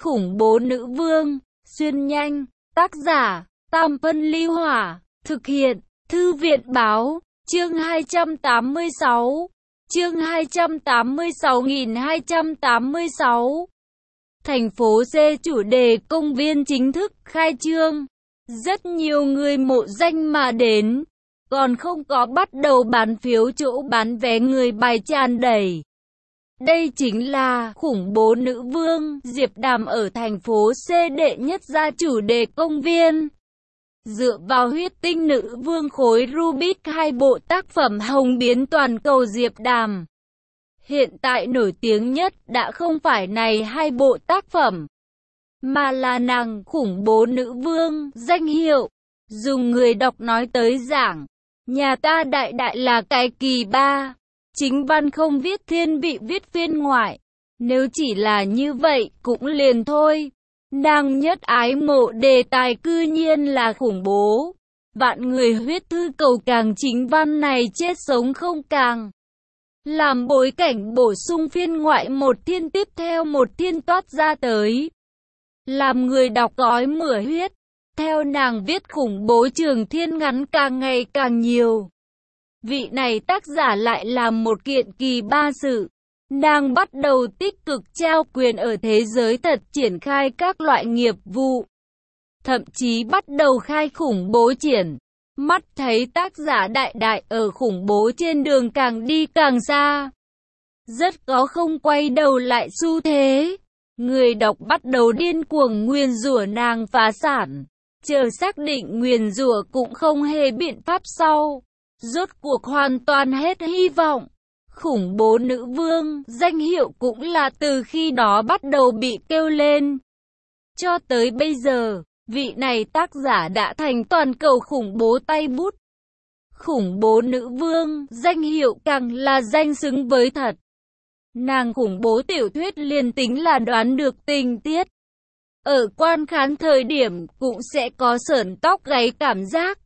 Khủng bố nữ vương, xuyên nhanh, tác giả, Tam Phân Ly Hỏa, thực hiện, Thư viện Báo, chương 286, chương 286.286. Thành phố C chủ đề công viên chính thức khai trương. Rất nhiều người mộ danh mà đến, còn không có bắt đầu bán phiếu, chỗ bán vé người bài tràn đầy. Đây chính là khủng bố nữ vương Diệp Đàm ở thành phố C đệ nhất ra chủ đề công viên. Dựa vào huyết tinh nữ vương khối Rubik, hai bộ tác phẩm hồng biến toàn cầu Diệp Đàm. Hiện tại nổi tiếng nhất đã không phải này hai bộ tác phẩm, mà là nàng khủng bố nữ vương danh hiệu. Dùng người đọc nói tới giảng, nhà ta đại đại là cái kỳ ba. Chính văn không viết thiên vị, viết phiên ngoại. Nếu chỉ là như vậy cũng liền thôi. Nàng nhất ái mộ đề tài cư nhiên là khủng bố. Vạn người huyết thư cầu càng chính văn này chết sống không càng. Làm bối cảnh bổ sung phiên ngoại một thiên tiếp theo một thiên toát ra tới. Làm người đọc gói mửa huyết. Theo nàng viết khủng bố trường thiên ngắn càng ngày càng nhiều. Vị này tác giả lại làm một kiện kỳ ba sự. Nàng bắt đầu tích cực trao quyền ở thế giới thật, triển khai các loại nghiệp vụ. Thậm chí bắt đầu khai khủng bố triển. Mắt thấy tác giả đại đại ở khủng bố trên đường càng đi càng xa. Rất có không quay đầu lại xu thế. Người đọc bắt đầu điên cuồng nguyền rủa nàng phá sản. Chờ xác định nguyền rủa cũng không hề biện pháp sau. Rốt cuộc hoàn toàn hết hy vọng. Khủng bố nữ vương danh hiệu cũng là từ khi đó bắt đầu bị kêu lên. Cho tới bây giờ, vị này tác giả đã thành toàn cầu khủng bố tay bút. Khủng bố nữ vương danh hiệu càng là danh xứng với thật. Nàng khủng bố tiểu thuyết liền tính là đoán được tình tiết, ở quan khán thời điểm cũng sẽ có sởn tóc gáy cảm giác.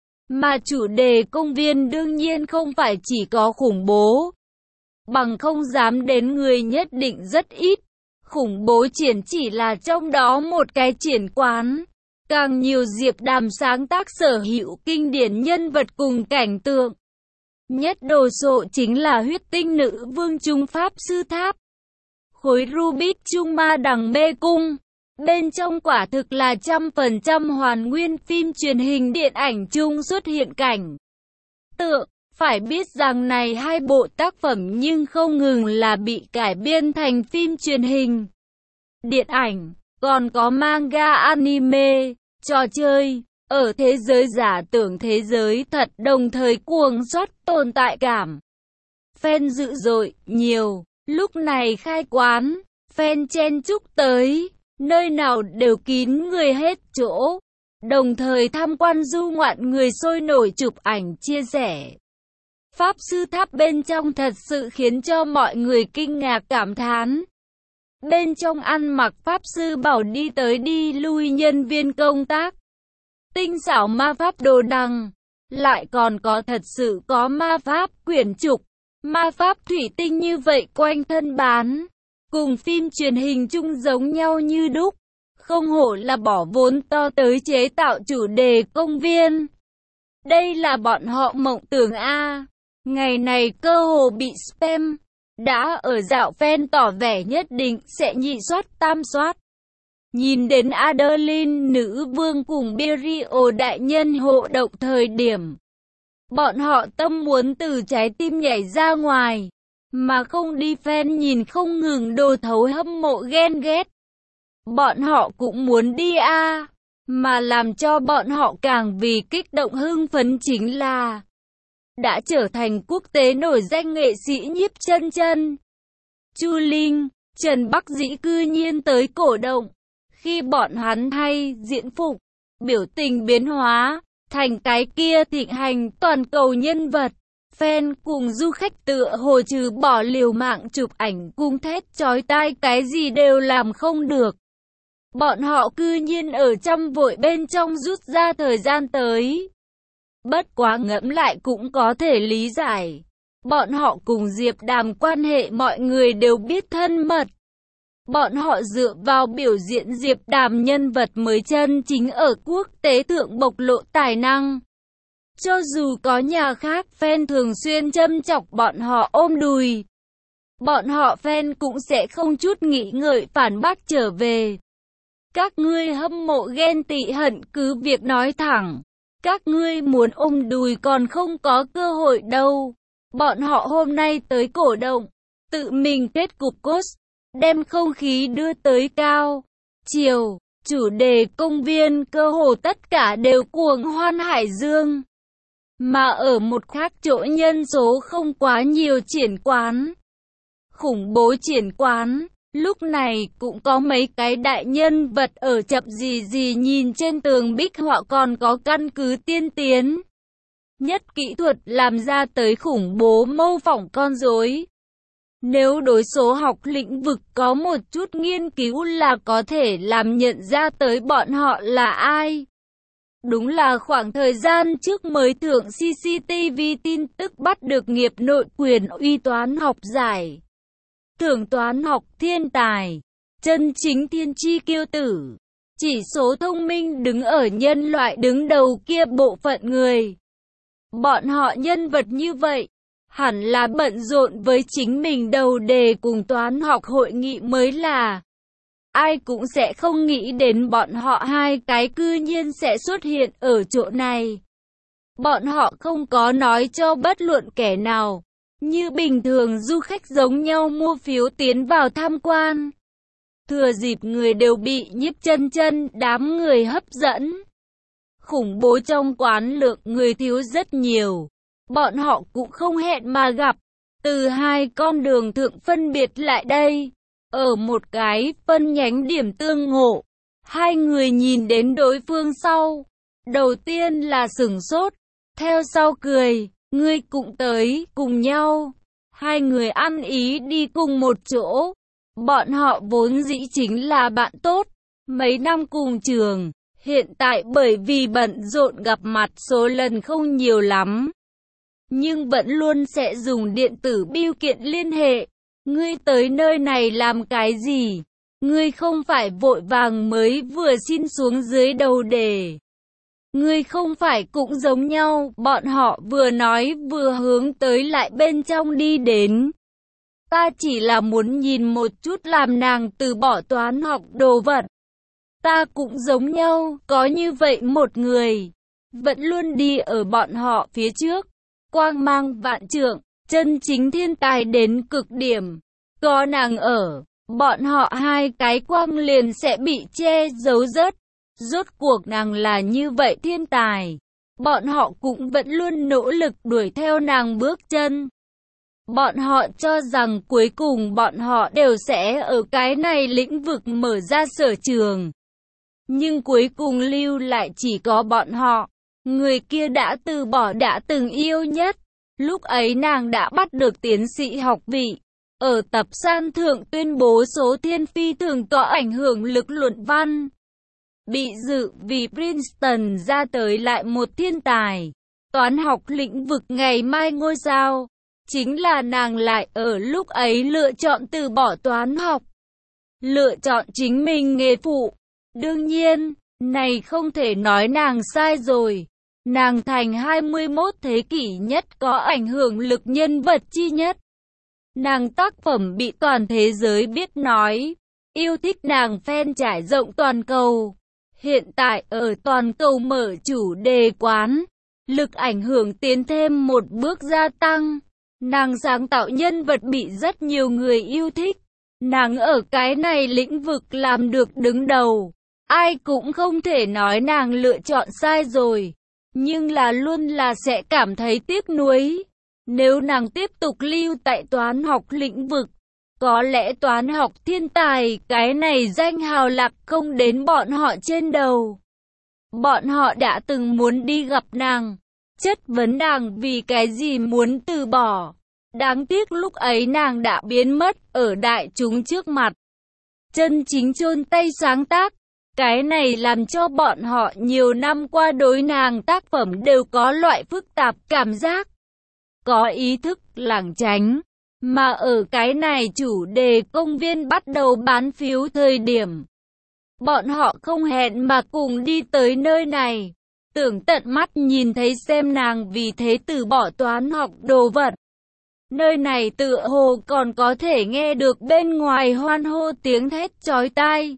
Mà chủ đề công viên đương nhiên không phải chỉ có khủng bố. Bằng không dám đến người nhất định rất ít. Khủng bố triển chỉ là trong đó một cái triển quán. Càng nhiều Diệp Đàm sáng tác sở hữu kinh điển nhân vật cùng cảnh tượng. Nhất đồ sộ chính là huyết tinh nữ vương Trung Pháp Sư Tháp. Khối Rubik Trung Ma Đằng Mê Cung. Bên trong quả thực là 100% hoàn nguyên phim truyền hình điện ảnh chung xuất hiện cảnh tượng. Phải biết rằng này hai bộ tác phẩm nhưng không ngừng là bị cải biên thành phim truyền hình, điện ảnh, còn có manga, anime, trò chơi, ở thế giới giả tưởng thế giới thật, đồng thời cuồng rót tồn tại cảm. Fan dữ dội, nhiều, lúc này khai quán, fan chen chúc tới. Nơi nào đều kín người hết chỗ. Đồng thời tham quan du ngoạn người sôi nổi chụp ảnh chia sẻ. Pháp Sư Tháp bên trong thật sự khiến cho mọi người kinh ngạc cảm thán. Bên trong ăn mặc Pháp Sư bảo đi tới đi lui nhân viên công tác. Tinh xảo ma pháp đồ đằng. Lại còn có thật sự có ma pháp quyển trục, ma pháp thủy tinh như vậy quanh thân bán. Cùng phim truyền hình chung giống nhau như đúc. Không hổ là bỏ vốn to tới chế tạo chủ đề công viên. Đây là bọn họ mộng tưởng a. Ngày này cơ hồ bị spam. Đã ở dạo fan tỏ vẻ nhất định sẽ nhị soát tam soát. Nhìn đến Adeline nữ vương cùng Berio đại nhân hộ động thời điểm. Bọn họ tâm muốn từ trái tim nhảy ra ngoài. Mà không đi fan nhìn không ngừng đồ thấu hâm mộ ghen ghét. Bọn họ cũng muốn đi a. Mà làm cho bọn họ càng vì kích động hưng phấn chính là đã trở thành quốc tế nổi danh nghệ sĩ nhiếp chân chân. Chu Linh, Trần Bắc Dĩ cư nhiên tới cổ động. Khi bọn hắn thay diễn phục, biểu tình biến hóa, thành cái kia thịnh hành toàn cầu nhân vật. Fan cùng du khách tựa hồ trừ bỏ liều mạng chụp ảnh cùng thét chói tai cái gì đều làm không được. Bọn họ cư nhiên ở trăm vội bên trong rút ra thời gian tới. Bất quá ngẫm lại cũng có thể lý giải. Bọn họ cùng Diệp Đàm quan hệ mọi người đều biết thân mật. Bọn họ dựa vào biểu diễn Diệp Đàm nhân vật mới chân chính ở quốc tế thượng bộc lộ tài năng. Cho dù có nhà khác fan thường xuyên châm chọc bọn họ ôm đùi, bọn họ fan cũng sẽ không chút nghĩ ngợi phản bác trở về. Các ngươi hâm mộ ghen tị hận cứ việc nói thẳng. Các ngươi muốn ôm đùi còn không có cơ hội đâu. Bọn họ hôm nay tới cổ động, tự mình kết cục cốt, đem không khí đưa tới cao. Chiều, chủ đề công viên cơ hồ tất cả đều cuồng hoan Hải Dương. Mà ở một khác chỗ nhân số không quá nhiều triển quán. Khủng bố triển quán, lúc này cũng có mấy cái đại nhân vật ở chập gì gì nhìn trên tường bích họa còn có căn cứ tiên tiến. Nhất kỹ thuật làm ra tới khủng bố mô phỏng con rối. Nếu đối số học lĩnh vực có một chút nghiên cứu là có thể làm nhận ra tới bọn họ là ai. Đúng là khoảng thời gian trước mới thượng CCTV tin tức bắt được nghiệp nội quyền uy toán học giải. Thưởng toán học thiên tài, chân chính thiên chi kiêu tử. Chỉ số thông minh đứng ở nhân loại đứng đầu kia bộ phận người. Bọn họ nhân vật như vậy, hẳn là bận rộn với chính mình đầu đề cùng toán học hội nghị mới là. Ai cũng sẽ không nghĩ đến bọn họ hai cái cư nhiên sẽ xuất hiện ở chỗ này. Bọn họ không có nói cho bất luận kẻ nào. Như bình thường du khách giống nhau mua phiếu tiến vào tham quan. Thừa dịp người đều bị nhiếp chân đám người hấp dẫn. Khủng bố trong quán lượng người thiếu rất nhiều. Bọn họ cũng không hẹn mà gặp. Từ hai con đường thượng phân biệt lại đây. Ở một cái phân nhánh điểm tương ngộ. Hai người nhìn đến đối phương sau. Đầu tiên là sửng sốt. Theo sau cười. Ngươi cũng tới, cùng nhau. Hai người ăn ý đi cùng một chỗ. Bọn họ vốn dĩ chính là bạn tốt. Mấy năm cùng trường. Hiện tại bởi vì bận rộn gặp mặt số lần không nhiều lắm. Nhưng vẫn luôn sẽ dùng điện tử bưu kiện liên hệ. Ngươi tới nơi này làm cái gì? Ngươi không phải vội vàng mới vừa xin xuống dưới đầu đề. Ngươi không phải cũng giống nhau, bọn họ vừa nói vừa hướng tới lại bên trong đi đến. Ta chỉ là muốn nhìn một chút làm nàng từ bỏ toán học đồ vật. Ta cũng giống nhau, có như vậy một người, vẫn luôn đi ở bọn họ phía trước, quang mang vạn trượng, chân chính thiên tài đến cực điểm. Có nàng ở, bọn họ hai cái quang liền sẽ bị che giấu rớt. Rốt cuộc nàng là như vậy thiên tài. Bọn họ cũng vẫn luôn nỗ lực đuổi theo nàng bước chân. Bọn họ cho rằng cuối cùng bọn họ đều sẽ ở cái này lĩnh vực mở ra sở trường. Nhưng cuối cùng lưu lại chỉ có bọn họ. Người kia đã từ bỏ đã từng yêu nhất. Lúc ấy nàng đã bắt được tiến sĩ học vị. Ở tập san thượng tuyên bố số thiên phi thường có ảnh hưởng lực luận văn. Bị dự vì Princeton ra tới lại một thiên tài. Toán học lĩnh vực ngày mai ngôi sao. Chính là nàng lại ở lúc ấy lựa chọn từ bỏ toán học. Lựa chọn chính mình nghề phụ. Đương nhiên, này không thể nói nàng sai rồi. Nàng thành 21 thế kỷ nhất có ảnh hưởng lực nhân vật chi nhất. Nàng tác phẩm bị toàn thế giới biết nói. Yêu thích nàng fan trải rộng toàn cầu. Hiện tại ở toàn cầu mở chủ đề quán. Lực ảnh hưởng tiến thêm một bước gia tăng. Nàng sáng tạo nhân vật bị rất nhiều người yêu thích. Nàng ở cái này lĩnh vực làm được đứng đầu. Ai cũng không thể nói nàng lựa chọn sai rồi. Nhưng là luôn là sẽ cảm thấy tiếc nuối. Nếu nàng tiếp tục lưu tại toán học lĩnh vực, có lẽ toán học thiên tài cái này danh hào lạc không đến bọn họ trên đầu. Bọn họ đã từng muốn đi gặp nàng, chất vấn nàng vì cái gì muốn từ bỏ. Đáng tiếc lúc ấy nàng đã biến mất ở đại chúng trước mặt. Chân chính chôn tay sáng tác. Cái này làm cho bọn họ nhiều năm qua đối nàng tác phẩm đều có loại phức tạp cảm giác. Có ý thức lảng tránh. Mà ở cái này chủ đề công viên bắt đầu bán phiếu thời điểm, bọn họ không hẹn mà cùng đi tới nơi này. Tưởng tận mắt nhìn thấy xem nàng vì thế từ bỏ toán học đồ vật. Nơi này tựa hồ còn có thể nghe được bên ngoài hoan hô tiếng thét chói tai.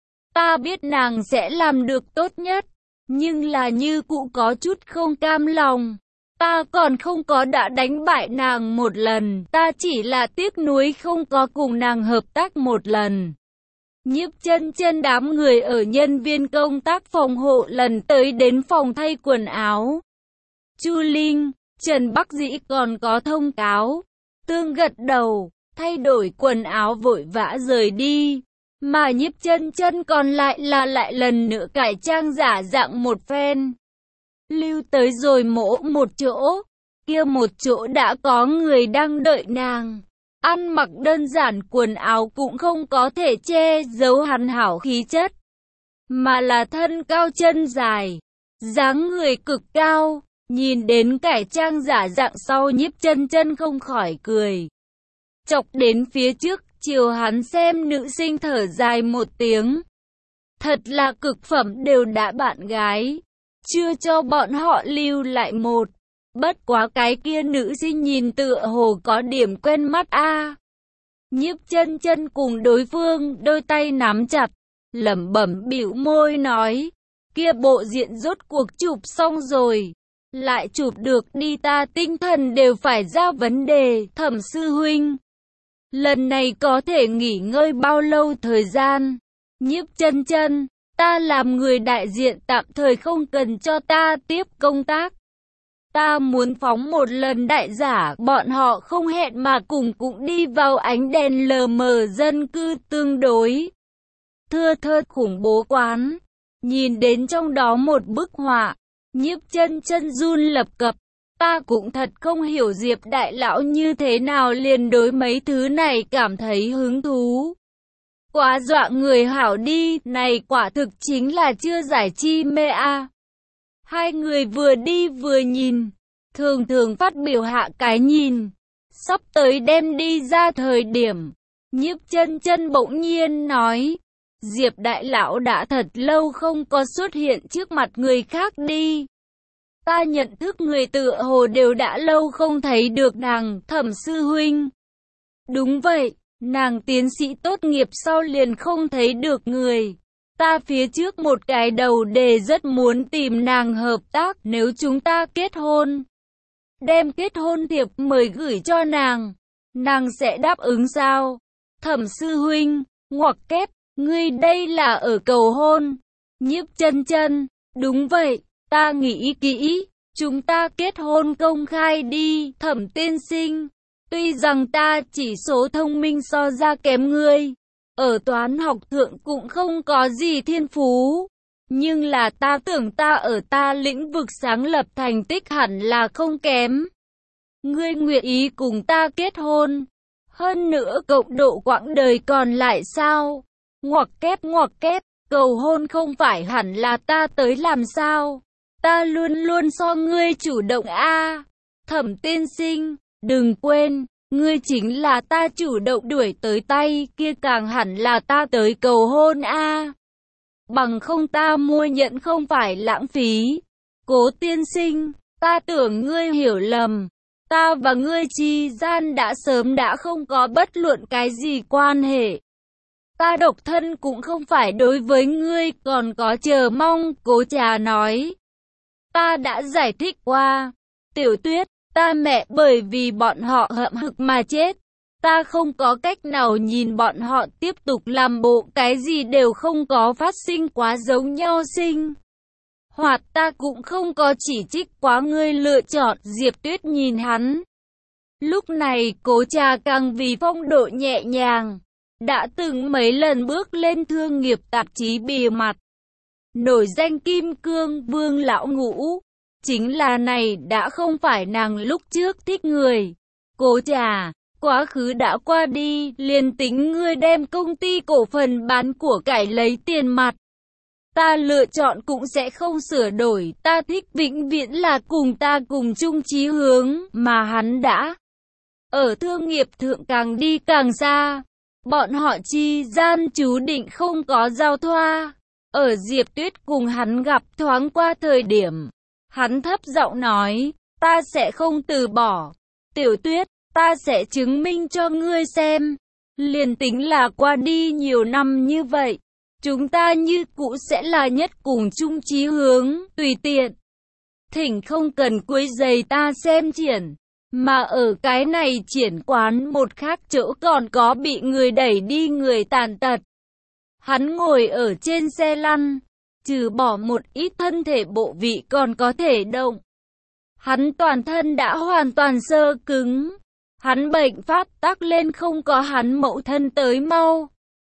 Ta biết nàng sẽ làm được tốt nhất, nhưng là như cụ có chút không cam lòng. Ta còn không có đã đánh bại nàng một lần, ta chỉ là tiếc nuối không có cùng nàng hợp tác một lần. Nhiếp Chân Chân đám người ở nhân viên công tác phòng hộ lần tới đến phòng thay quần áo. Chu Linh, Trần Bắc Dĩ còn có thông cáo. Tương gật đầu, thay đổi quần áo vội vã rời đi. Mà Nhiếp Chân Chân còn lại lại lần nữa cải trang giả dạng một phen. Lưu tới rồi mỗ một chỗ, kia một chỗ đã có người đang đợi nàng. Ăn mặc đơn giản quần áo cũng không có thể che giấu hắn hảo khí chất, mà là thân cao chân dài, dáng người cực cao. Nhìn đến cải trang giả dạng sau Nhiếp Chân Chân không khỏi cười. Chọc đến phía trước, chiều hắn xem nữ sinh thở dài một tiếng. Thật là cực phẩm đều đã bạn gái, chưa cho bọn họ lưu lại một. Bất quá cái kia nữ sinh nhìn tựa hồ có điểm quen mắt a. Nhiếp Chân Chân cùng đối phương đôi tay nắm chặt, lẩm bẩm bĩu môi nói, kia bộ diện rốt cuộc chụp xong rồi, lại chụp được đi, ta tinh thần đều phải ra vấn đề. Thẩm sư huynh, lần này có thể nghỉ ngơi bao lâu thời gian? Nhiếp Chân Chân, ta làm người đại diện tạm thời không cần cho ta tiếp công tác. Ta muốn phóng một lần đại giả, bọn họ không hẹn mà cùng cũng đi vào ánh đèn lờ mờ dân cư tương đối thưa thớt khủng bố quán. Nhìn đến trong đó một bức họa, Nhiếp Chân Chân run lập cập. Ta cũng thật không hiểu Diệp đại lão như thế nào liền đối mấy thứ này cảm thấy hứng thú. Quá dọa người hảo đi, này quả thực chính là chưa giải chi mê a. Hai người vừa đi vừa nhìn, thường thường phát biểu hạ cái nhìn. Sắp tới đem đi ra thời điểm, Nhiếp Chân Chân bỗng nhiên nói, Diệp đại lão đã thật lâu không có xuất hiện trước mặt người khác đi. Ta nhận thức người tựa hồ đều đã lâu không thấy được nàng. Thẩm sư huynh. Đúng vậy, nàng tiến sĩ tốt nghiệp sau liền không thấy được người. Ta phía trước một cái đầu đề rất muốn tìm nàng hợp tác nếu chúng ta kết hôn. Đem kết hôn thiệp mời gửi cho nàng. Nàng sẽ đáp ứng sao? Thẩm sư huynh, ngoặc kép, ngươi đây là ở cầu hôn. Nhiếp Chân Chân, đúng vậy, ta nghĩ kỹ, chúng ta kết hôn công khai đi. Thẩm tiên sinh, tuy rằng ta chỉ số thông minh so ra kém ngươi, ở toán học thượng cũng không có gì thiên phú, nhưng là ta tưởng ta ở ta lĩnh vực sáng lập thành tích hẳn là không kém. Ngươi nguyện ý cùng ta kết hôn, hơn nữa cộng độ quãng đời còn lại sao? Ngoặc kép, cầu hôn không phải hẳn là ta tới làm sao? Ta luôn luôn so ngươi chủ động a. Thẩm tiên sinh, đừng quên, ngươi chính là ta chủ động đuổi tới tay, kia càng hẳn là ta tới cầu hôn a. Bằng không ta mua nhận không phải lãng phí. Cố tiên sinh, ta tưởng ngươi hiểu lầm. Ta và ngươi chi gian đã sớm đã không có bất luận cái gì quan hệ. Ta độc thân cũng không phải đối với ngươi còn có chờ mong. Cố Trà nói. Ta đã giải thích qua. Tiểu Tuyết, ta mẹ bởi vì bọn họ hậm hực mà chết. Ta không có cách nào nhìn bọn họ tiếp tục làm bộ cái gì đều không có phát sinh quá giống nhau sinh. Hoặc ta cũng không có chỉ trích quá ngươi lựa chọn. Diệp Tuyết nhìn hắn. Lúc này Cố Trà càng vì phong độ nhẹ nhàng. Đã từng mấy lần bước lên thương nghiệp tạp chí bìa mặt. Nổi danh Kim Cương Vương lão ngũ. Chính là này đã không phải nàng lúc trước thích người. Cố Trà, quá khứ đã qua đi, liền tính ngươi đem công ty cổ phần bán của cải lấy tiền mặt. Ta lựa chọn cũng sẽ không sửa đổi, ta thích vĩnh viễn là cùng ta cùng chung chí hướng, mà hắn đã ở thương nghiệp thượng càng đi càng xa. Bọn họ chi gian chú định không có giao thoa. Ở Diệp Tuyết cùng hắn gặp thoáng qua thời điểm, hắn thấp giọng nói, ta sẽ không từ bỏ. Tiểu Tuyết, ta sẽ chứng minh cho ngươi xem. Liền tính là qua đi nhiều năm như vậy, chúng ta như cũ sẽ là nhất cùng chung chí hướng, tùy tiện. Thỉnh không cần quấy rầy ta xem triển. Mà ở cái này triển quán một khác chỗ còn có bị người đẩy đi người tàn tật. Hắn ngồi ở trên xe lăn, trừ bỏ một ít thân thể bộ vị còn có thể động. Hắn toàn thân đã hoàn toàn xơ cứng. Hắn bệnh phát tác lên không có hắn mẫu thân tới mau.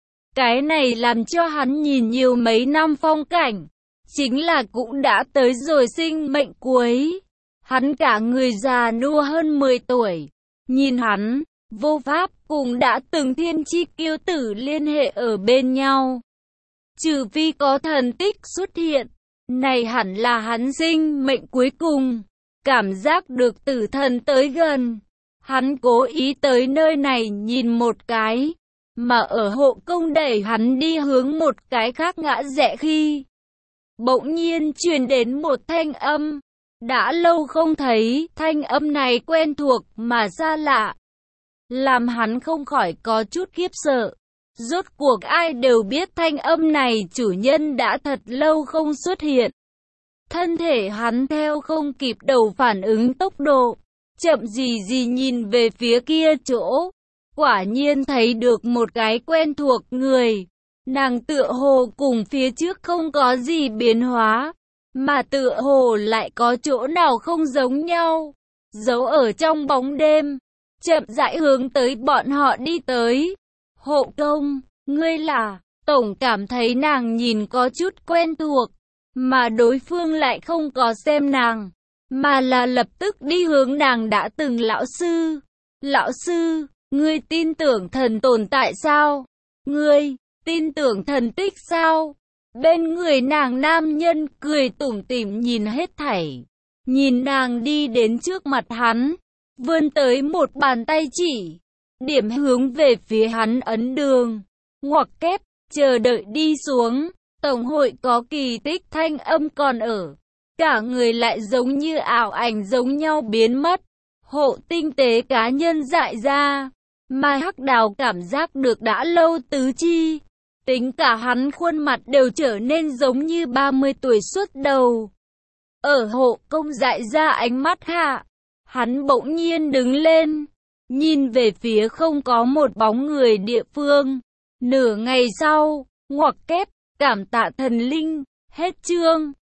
Cái này làm cho hắn nhìn nhiều mấy năm phong cảnh. Chính là cũng đã tới rồi sinh mệnh cuối. Hắn cả người già nua hơn 10 tuổi. Nhìn hắn, vô pháp cùng đã từng thiên chi kiêu tử liên hệ ở bên nhau. Trừ phi có thần tích xuất hiện. Này hẳn là hắn sinh mệnh cuối cùng. Cảm giác được tử thần tới gần. Hắn cố ý tới nơi này nhìn một cái. Mà ở hộ công đẩy hắn đi hướng một cái khác ngã rẽ khi. Bỗng nhiên truyền đến một thanh âm. Đã lâu không thấy, thanh âm này quen thuộc mà xa lạ. Làm hắn không khỏi có chút khiếp sợ. Rốt cuộc ai đều biết thanh âm này chủ nhân đã thật lâu không xuất hiện. Thân thể hắn theo không kịp đầu phản ứng tốc độ. Chậm gì gì nhìn về phía kia chỗ. Quả nhiên thấy được một cái quen thuộc người. Nàng tựa hồ cùng phía trước không có gì biến hóa. Mà tựa hồ lại có chỗ nào không giống nhau. Giấu ở trong bóng đêm. Chậm rãi hướng tới bọn họ đi tới. Hộ công, ngươi là... Tổng cảm thấy nàng nhìn có chút quen thuộc. Mà đối phương lại không có xem nàng. Mà là lập tức đi hướng nàng đã từng lão sư. Lão sư, ngươi tin tưởng thần tồn tại sao? Ngươi tin tưởng thần tích sao? Bên người nàng nam nhân cười tủm tỉm nhìn hết thảy. Nhìn nàng đi đến trước mặt hắn. Vươn tới một bàn tay chỉ. Điểm hướng về phía hắn ấn đường. Ngoặc kép, chờ đợi đi xuống. Tổng hội có kỳ tích thanh âm còn ở. Cả người lại giống như ảo ảnh giống nhau biến mất. Hộ tinh tế cá nhân dại ra. Mai Hắc Đào cảm giác được đã lâu tứ chi. Tính cả hắn khuôn mặt đều trở nên giống như 30 tuổi xuất đầu. Ở hộ công dại ra ánh mắt hạ. Hắn bỗng nhiên đứng lên. Nhìn về phía không có một bóng người địa phương. Nửa ngày sau, ngoặc kép, cảm tạ thần linh, hết chương.